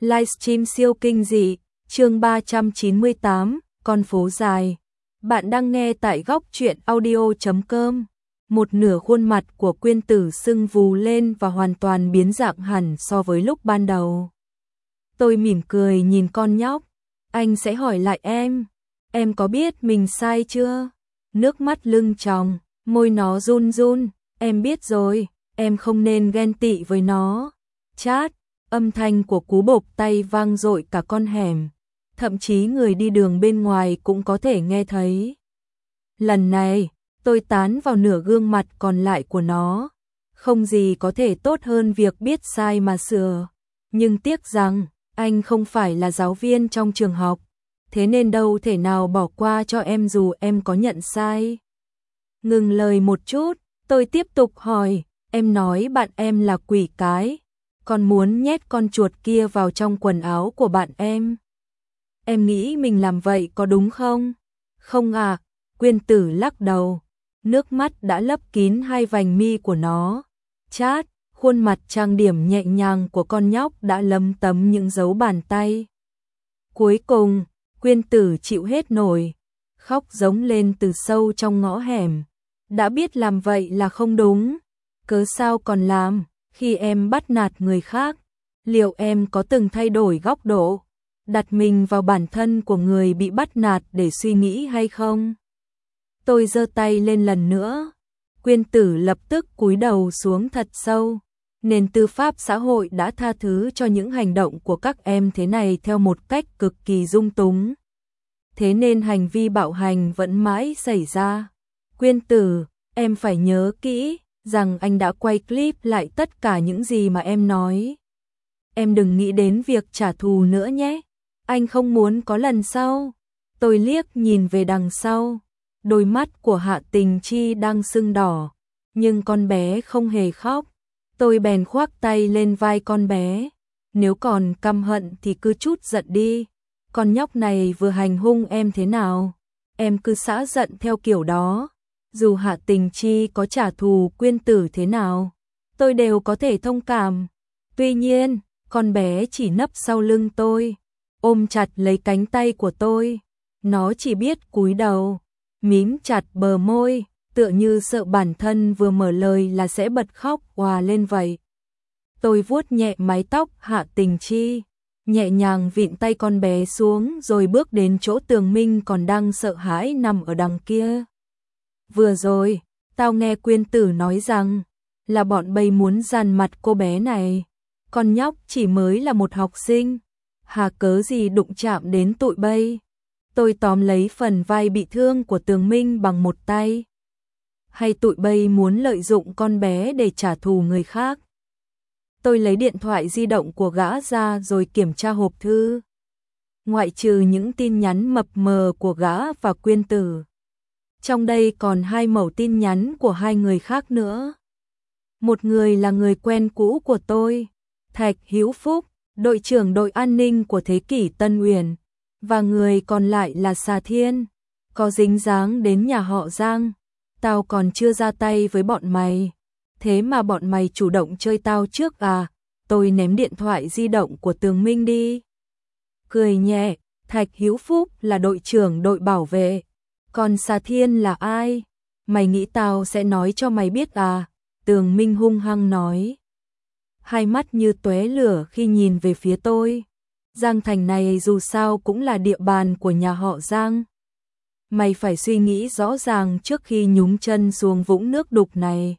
Livestream siêu kinh dị, chương 398, con phố dài. Bạn đang nghe tại góc truyện audio.com. Một nửa khuôn mặt của Quyên Tử sưng vù lên và hoàn toàn biến dạng hẳn so với lúc ban đầu. Tôi mỉm cười nhìn con nhóc. Anh sẽ hỏi lại em có biết mình sai chưa? Nước mắt lưng tròng, môi nó run run. Em biết rồi, em không nên ghen tị với nó. Chát. Âm thanh của cú bộp tay vang dội cả con hẻm, thậm chí người đi đường bên ngoài cũng có thể nghe thấy. Lần này, tôi tán vào nửa gương mặt còn lại của nó. Không gì có thể tốt hơn việc biết sai mà sửa. Nhưng tiếc rằng, anh không phải là giáo viên trong trường học, thế nên đâu thể nào bỏ qua cho em dù em có nhận sai. Ngừng lời một chút, tôi tiếp tục hỏi, em nói bạn em là quỷ cái. Còn muốn nhét con chuột kia vào trong quần áo của bạn em. Em nghĩ mình làm vậy có đúng không? Không à, Quyên Tử lắc đầu. Nước mắt đã lấp kín hai vành mi của nó. Chát, khuôn mặt trang điểm nhẹ nhàng của con nhóc đã lấm tấm những dấu bàn tay. Cuối cùng, Quyên Tử chịu hết nổi. Khóc giống lên từ sâu trong ngõ hẻm. Đã biết làm vậy là không đúng. Cớ sao còn làm? Khi em bắt nạt người khác, liệu em có từng thay đổi góc độ, đặt mình vào bản thân của người bị bắt nạt để suy nghĩ hay không? Tôi giơ tay lên lần nữa. Quyên Tử lập tức cúi đầu xuống thật sâu. Nền tư pháp xã hội đã tha thứ cho những hành động của các em thế này theo một cách cực kỳ dung túng. Thế nên hành vi bạo hành vẫn mãi xảy ra. Quyên Tử, em phải nhớ kỹ rằng anh đã quay clip lại tất cả những gì mà em nói. Em đừng nghĩ đến việc trả thù nữa nhé. Anh không muốn có lần sau. Tôi liếc nhìn về đằng sau. Đôi mắt của Hạ Tình Chi đang sưng đỏ. Nhưng con bé không hề khóc. Tôi bèn khoác tay lên vai con bé. Nếu còn căm hận thì cứ trút giận đi. Con nhóc này vừa hành hung em thế nào, em cứ xả giận theo kiểu đó. Dù Hạ Tình Chi có trả thù Quyên Tử thế nào, tôi đều có thể thông cảm. Tuy nhiên, con bé chỉ nấp sau lưng tôi, ôm chặt lấy cánh tay của tôi. Nó chỉ biết cúi đầu, mím chặt bờ môi, tựa như sợ bản thân vừa mở lời là sẽ bật khóc òa lên vậy. Tôi vuốt nhẹ mái tóc Hạ Tình Chi, nhẹ nhàng vịn tay con bé xuống rồi bước đến chỗ Tường Minh còn đang sợ hãi nằm ở đằng kia. Vừa rồi, tao nghe Quyên Tử nói rằng là bọn Bay muốn dằn mặt cô bé này. Con nhóc chỉ mới là một học sinh, hà cớ gì đụng chạm đến tụi Bay. Tôi tóm lấy phần vai bị thương của Tường Minh bằng một tay. Hay tụi Bay muốn lợi dụng con bé để trả thù người khác? Tôi lấy điện thoại di động của gã ra rồi kiểm tra hộp thư. Ngoại trừ những tin nhắn mập mờ của gã và Quyên Tử, trong đây còn hai mẩu tin nhắn của hai người khác nữa. Một người là người quen cũ của tôi, Thạch Hữu Phúc, đội trưởng đội an ninh của Thế Kỷ Tân Uyển, và người còn lại là Xà Thiên, có dính dáng đến nhà họ Giang. Tao còn chưa ra tay với bọn mày, thế mà bọn mày chủ động chơi tao trước à? Tôi ném điện thoại di động của Tường Minh đi. Cười nhẹ, Thạch Hữu Phúc là đội trưởng đội bảo vệ. Còn Xà Thiên là ai? Mày nghĩ tao sẽ nói cho mày biết à? Tường Minh hung hăng nói. Hai mắt như tóe lửa khi nhìn về phía tôi. Giang Thành này dù sao cũng là địa bàn của nhà họ Giang. Mày phải suy nghĩ rõ ràng trước khi nhúng chân xuống vũng nước đục này.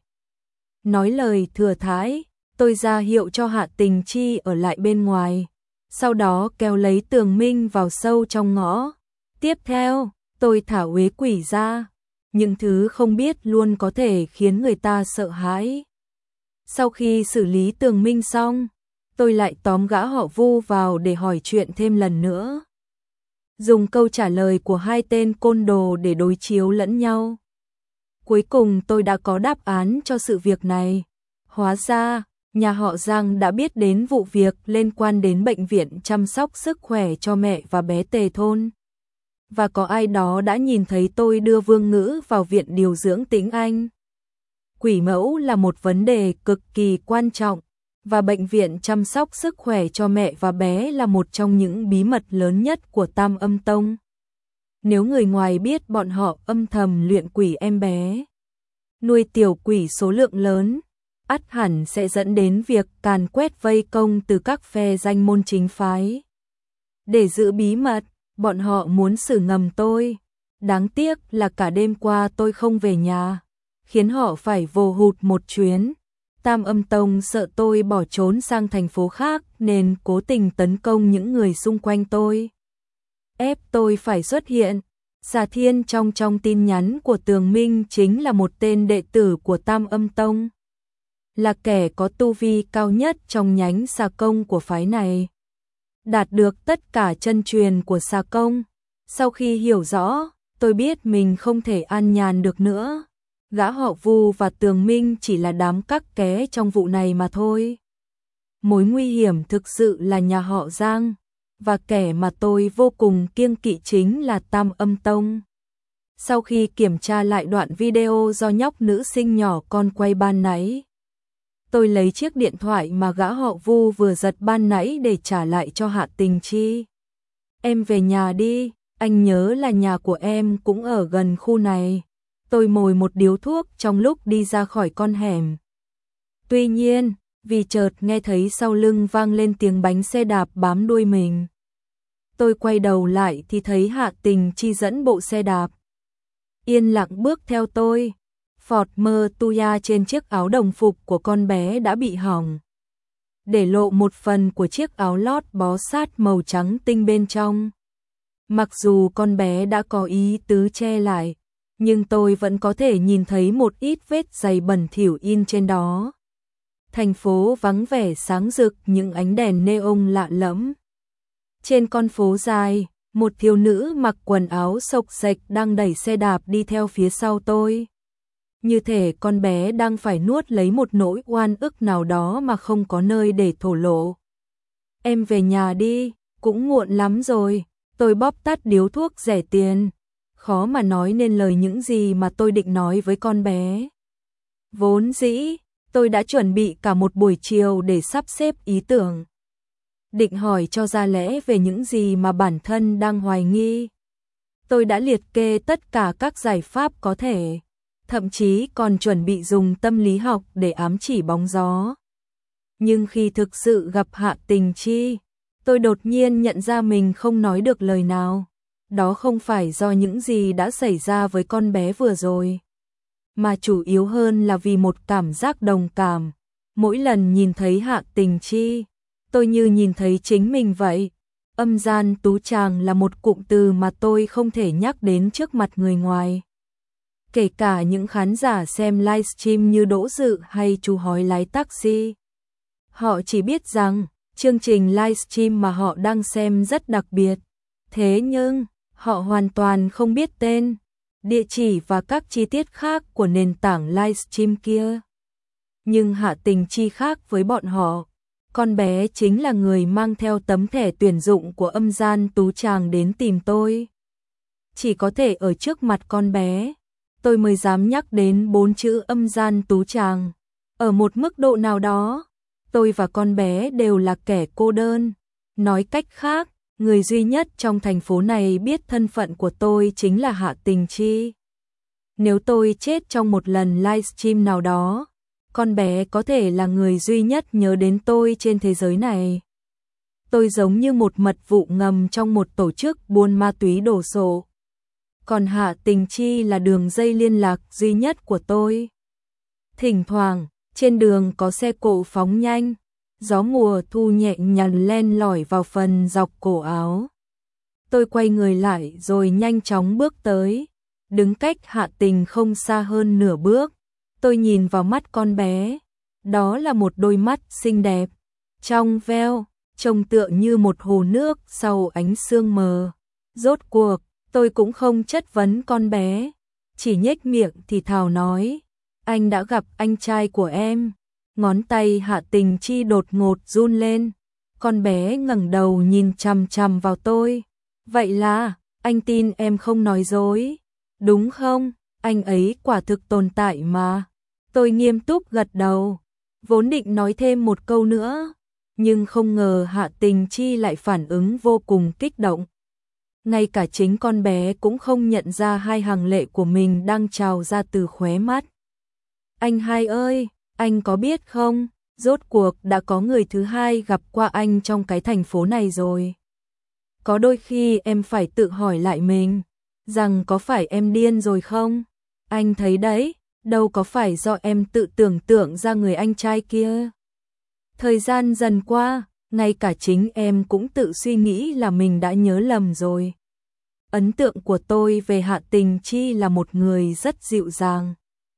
Nói lời thừa thãi, tôi ra hiệu cho Hạ Tình Chi ở lại bên ngoài. Sau đó kéo lấy Tường Minh vào sâu trong ngõ. Tiếp theo, tôi thả uế quỷ ra. Những thứ không biết luôn có thể khiến người ta sợ hãi. Sau khi xử lý Tường Minh xong, tôi lại tóm gã họ Vu vào để hỏi chuyện thêm lần nữa. Dùng câu trả lời của hai tên côn đồ để đối chiếu lẫn nhau. Cuối cùng tôi đã có đáp án cho sự việc này. Hóa ra, nhà họ Giang đã biết đến vụ việc liên quan đến bệnh viện chăm sóc sức khỏe cho mẹ và bé Tề Thôn. Và có ai đó đã nhìn thấy tôi đưa Vương Ngữ vào viện điều dưỡng Tĩnh Anh. Quỷ mẫu là một vấn đề cực kỳ quan trọng. và bệnh viện chăm sóc sức khỏe cho mẹ và bé là một trong những bí mật lớn nhất của Tam Âm Tông. Nếu người ngoài biết bọn họ âm thầm luyện quỷ em bé, nuôi tiểu quỷ số lượng lớn, ắt hẳn sẽ dẫn đến việc càn quét vây công từ các phe danh môn chính phái. Để giữ bí mật, bọn họ muốn xử ngầm tôi. Đáng tiếc là cả đêm qua tôi không về nhà, khiến họ phải vồ hụt một chuyến. Tam Âm Tông sợ tôi bỏ trốn sang thành phố khác nên cố tình tấn công những người xung quanh tôi, ép tôi phải xuất hiện. Xà Thiên trong tin nhắn của Tường Minh chính là một tên đệ tử của Tam Âm Tông, là kẻ có tu vi cao nhất trong nhánh xà công của phái này, đạt được tất cả chân truyền của xà công. Sau khi hiểu rõ, tôi biết mình không thể an nhàn được nữa. Gã họ Vu và Tường Minh chỉ là đám cắc ké trong vụ này mà thôi. Mối nguy hiểm thực sự là nhà họ Giang, và kẻ mà tôi vô cùng kiêng kỵ chính là Tam Âm Tông. Sau khi kiểm tra lại đoạn video do nhóc nữ sinh nhỏ con quay ban nãy, tôi lấy chiếc điện thoại mà gã họ Vu vừa giật ban nãy để trả lại cho Hạ Tình Chi. Em về nhà đi, anh nhớ là nhà của em cũng ở gần khu này. Tôi mồi một điếu thuốc trong lúc đi ra khỏi con hẻm. Tuy nhiên, vì chợt nghe thấy sau lưng vang lên tiếng bánh xe đạp bám đuôi mình, tôi quay đầu lại thì thấy Hạ Tình Chi dẫn bộ xe đạp yên lặng bước theo tôi. Phọt mơ tuya trên chiếc áo đồng phục của con bé đã bị hỏng, để lộ một phần của chiếc áo lót bó sát màu trắng tinh bên trong. Mặc dù con bé đã có ý tứ che lại, nhưng tôi vẫn có thể nhìn thấy một ít vết giày bẩn thỉu in trên đó. Thành phố vắng vẻ sáng rực những ánh đèn neon lạ lẫm. Trên con phố dài, một thiếu nữ mặc quần áo xộc xệch đang đẩy xe đạp đi theo phía sau tôi. Như thể con bé đang phải nuốt lấy một nỗi oan ức nào đó mà không có nơi để thổ lộ. Em về nhà đi, cũng muộn lắm rồi. Tôi bóp tắt điếu thuốc rẻ tiền, khó mà nói nên lời những gì mà tôi định nói với con bé. Vốn dĩ, tôi đã chuẩn bị cả một buổi chiều để sắp xếp ý tưởng, định hỏi cho ra lẽ về những gì mà bản thân đang hoài nghi. Tôi đã liệt kê tất cả các giải pháp có thể, thậm chí còn chuẩn bị dùng tâm lý học để ám chỉ bóng gió. Nhưng khi thực sự gặp Hạ Tình Chi, tôi đột nhiên nhận ra mình không nói được lời nào. Đó không phải do những gì đã xảy ra với con bé vừa rồi, mà chủ yếu hơn là vì một cảm giác đồng cảm. Mỗi lần nhìn thấy Hạ Tình Chi, tôi như nhìn thấy chính mình vậy. Âm gian tú tràng là một cụm từ mà tôi không thể nhắc đến trước mặt người ngoài. Kể cả những khán giả xem livestream như Đỗ Dự hay chú hói lái taxi. Họ chỉ biết rằng chương trình livestream mà họ đang xem rất đặc biệt. Thế nhưng, họ hoàn toàn không biết tên, địa chỉ và các chi tiết khác của nền tảng livestream kia. Nhưng Hạ Tình Chi khác với bọn họ. Con bé chính là người mang theo tấm thẻ tuyển dụng của âm gian tú tràng đến tìm tôi. Chỉ có thể ở trước mặt con bé, tôi mới dám nhắc đến 4 chữ âm gian tú tràng. Ở một mức độ nào đó, tôi và con bé đều là kẻ cô đơn. Nói cách khác, người duy nhất trong thành phố này biết thân phận của tôi chính là Hạ Tình Chi. Nếu tôi chết trong một lần livestream nào đó, con bé có thể là người duy nhất nhớ đến tôi trên thế giới này. Tôi giống như một mật vụ ngầm trong một tổ chức buôn ma túy đổ sộ. Còn Hạ Tình Chi là đường dây liên lạc duy nhất của tôi. Thỉnh thoảng, trên đường có xe cộ phóng nhanh, gió mùa thu nhẹ nhàng len lỏi vào phần dọc cổ áo. Tôi quay người lại rồi nhanh chóng bước tới, đứng cách Hạ Tình không xa hơn nửa bước. Tôi nhìn vào mắt con bé, đó là một đôi mắt xinh đẹp, trong veo, trông tựa như một hồ nước sau ánh sương mờ. Rốt cuộc, tôi cũng không chất vấn con bé, chỉ nhếch miệng thì thào nói, anh đã gặp anh trai của em. Ngón tay Hạ Tình Chi đột ngột run lên, con bé ngẩng đầu nhìn chằm chằm vào tôi. Vậy là, anh tin em không nói dối, đúng không? Anh ấy quả thực tồn tại mà. Tôi nghiêm túc gật đầu. Vốn định nói thêm một câu nữa, nhưng không ngờ Hạ Tình Chi lại phản ứng vô cùng kích động. Ngay cả chính con bé cũng không nhận ra hai hàng lệ của mình đang trào ra từ khóe mắt. Anh hai ơi, anh có biết không, rốt cuộc đã có người thứ hai gặp qua anh trong cái thành phố này rồi. Có đôi khi em phải tự hỏi lại mình, rằng có phải em điên rồi không? Anh thấy đấy, đâu có phải do em tự tưởng tượng ra người anh trai kia. Thời gian dần qua, ngay cả chính em cũng tự suy nghĩ là mình đã nhớ lầm rồi. Ấn tượng của tôi về Hạ Tình Chi là một người rất dịu dàng,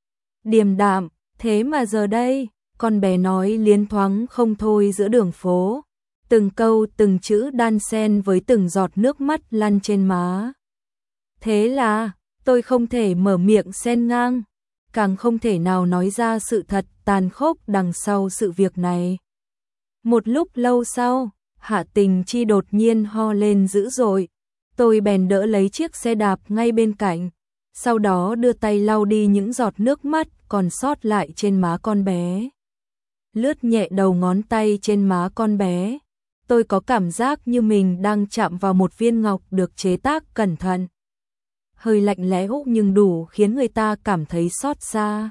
điềm đạm, thế mà giờ đây, con bé nói liến thoáng không thôi giữa đường phố, từng câu từng chữ đan xen với từng giọt nước mắt lăn trên má. Thế là, tôi không thể mở miệng xen ngang, càng không thể nào nói ra sự thật tàn khốc đằng sau sự việc này. Một lúc lâu sau, Hạ Tình Chi đột nhiên ho lên dữ dội, tôi bèn đỡ lấy chiếc xe đạp ngay bên cạnh, sau đó đưa tay lau đi những giọt nước mắt còn sót lại trên má con bé. Lướt nhẹ đầu ngón tay trên má con bé, tôi có cảm giác như mình đang chạm vào một viên ngọc được chế tác cẩn thận. Hơi lạnh lẽo nhưng đủ khiến người ta cảm thấy xót xa.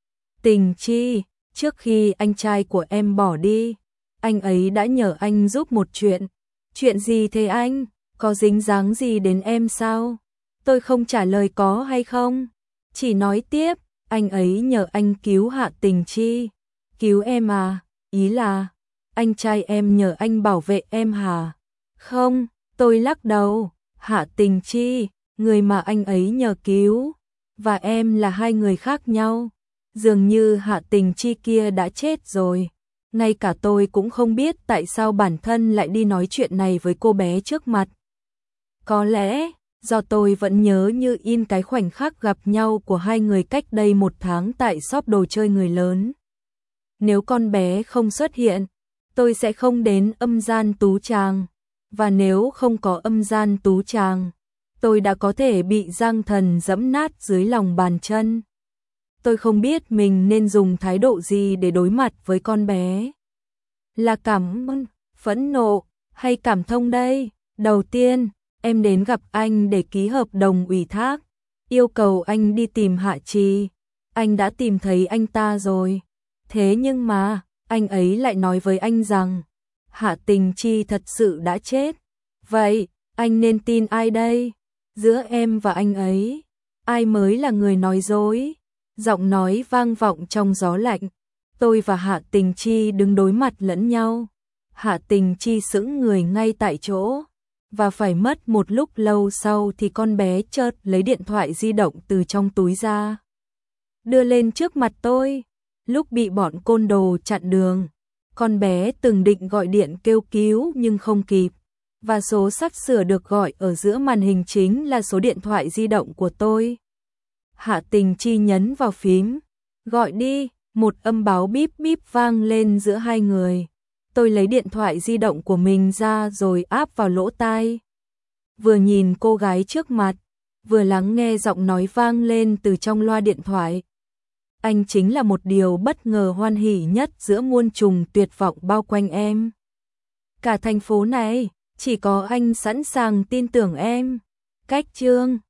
Tình Chi, trước khi anh trai của em bỏ đi, anh ấy đã nhờ anh giúp một chuyện. Chuyện gì thế anh? Có dính dáng gì đến em sao? Tôi không trả lời có hay không, chỉ nói tiếp, anh ấy nhờ anh cứu Hạ Tình Chi. Cứu em à? Ý là, anh trai em nhờ anh bảo vệ em hả? Không, tôi lắc đầu, Hạ Tình Chi, người mà anh ấy nhờ cứu, và em là hai người khác nhau. Dường như Hạ Tình Chi kia đã chết rồi. Ngay cả tôi cũng không biết tại sao bản thân lại đi nói chuyện này với cô bé trước mặt. Có lẽ, do tôi vẫn nhớ như in cái khoảnh khắc gặp nhau của hai người cách đây 1 tháng tại shop đồ chơi người lớn. Nếu con bé không xuất hiện, tôi sẽ không đến âm gian tú tràng. Và nếu không có âm gian tú tràng, tôi đã có thể bị Giang Thần giẫm nát dưới lòng bàn chân. Tôi không biết mình nên dùng thái độ gì để đối mặt với con bé. Là cảm ơn, phẫn nộ, hay cảm thông đây? Đầu tiên, em đến gặp anh để ký hợp đồng ủy thác, yêu cầu anh đi tìm Hạ Trì. Anh đã tìm thấy anh ta rồi. Thế nhưng mà, anh ấy lại nói với anh rằng, Hạ Tình Chi thật sự đã chết. Vậy, anh nên tin ai đây? Giữa em và anh ấy, ai mới là người nói dối? Giọng nói vang vọng trong gió lạnh. Tôi và Hạ Tình Chi đứng đối mặt lẫn nhau. Hạ Tình Chi sững người ngay tại chỗ. Và phải mất một lúc lâu sau thì con bé chợt lấy điện thoại di động từ trong túi ra, đưa lên trước mặt tôi. Lúc bị bọn côn đồ chặn đường, con bé từng định gọi điện kêu cứu nhưng không kịp. Và số sắp sửa được gọi ở giữa màn hình chính là số điện thoại di động của tôi. Hạ Tình Chi nhấn vào phím, gọi đi, một âm báo bíp bíp vang lên giữa hai người. Tôi lấy điện thoại di động của mình ra rồi áp vào lỗ tai. Vừa nhìn cô gái trước mặt, vừa lắng nghe giọng nói vang lên từ trong loa điện thoại. Anh chính là một điều bất ngờ hoan hỉ nhất giữa muôn trùng tuyệt vọng bao quanh em. Cả thành phố này, chỉ có anh sẵn sàng tin tưởng em. Cách chương